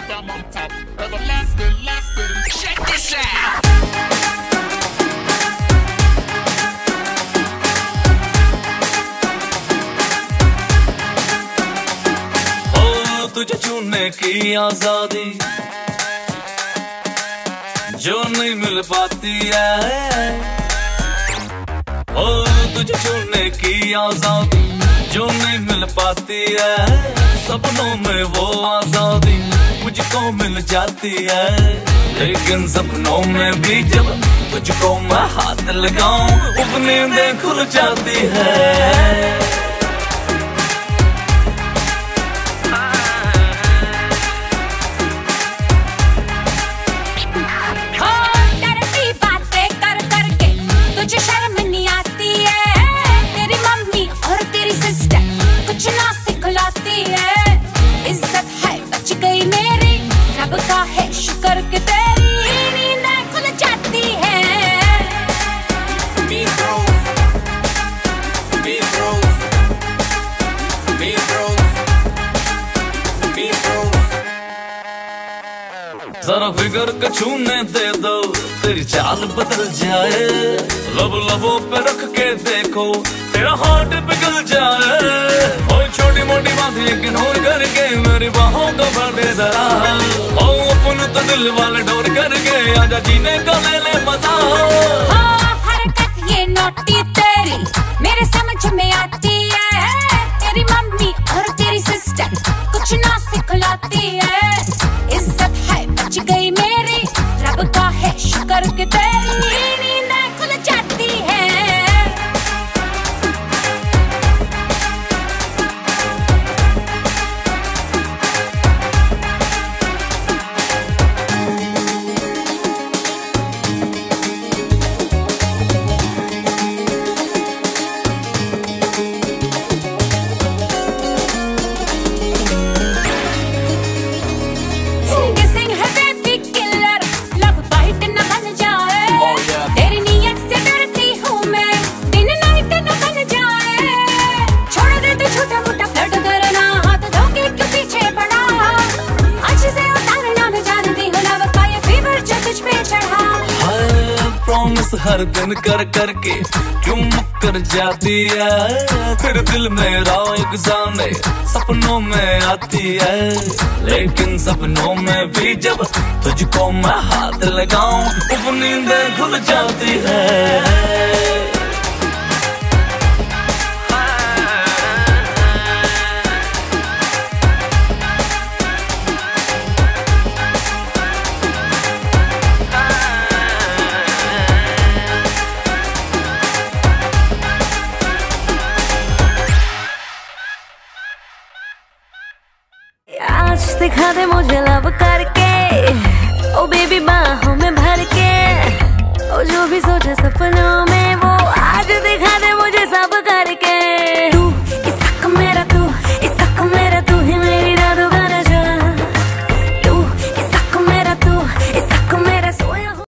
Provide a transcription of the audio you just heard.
I'm on top. Everlasting, lasting. Check this out. तुझे चुनने की आजादी जो नहीं मिल पाती है, ओ तुझे चुनने की आजादी जो नहीं मिल पाती है। सपनों में वो आजादी मुझको मिल जाती है, लेकिन सपनों में भी जब तुझको मैं हाथ लगाऊं वो नींदें खुल जाती है। जरा फिगर का छूने दे दो, तेरी चाल बदल जाए। लब लबों पे रख के देखो, तेरा हार्ट पिघल जाए। ओ छोटी मोटी बात इग्नोर करके मेरी बाहों को भर दे जरा। ओ अपन तो दिल वाले डोर करके आजा जीने का ले ले मजा। हाँ, हरकत ये नोटी तेरी मेरे समझ में आती है। तेरी मम्मी और तेरी सिस्टर कुछ ना सिखलाती है। इज्जत है बच गई मेरी, रब का है शुक्र के तेरी नींदें खुल जाती है। हर दिन कर करके क्यों मुकर जाती है, फिर दिल मेरा एक जाने सपनों में आती है। लेकिन सपनों में भी जब तुझको मैं हाथ लगाऊं वो नींदें खुल जाती है।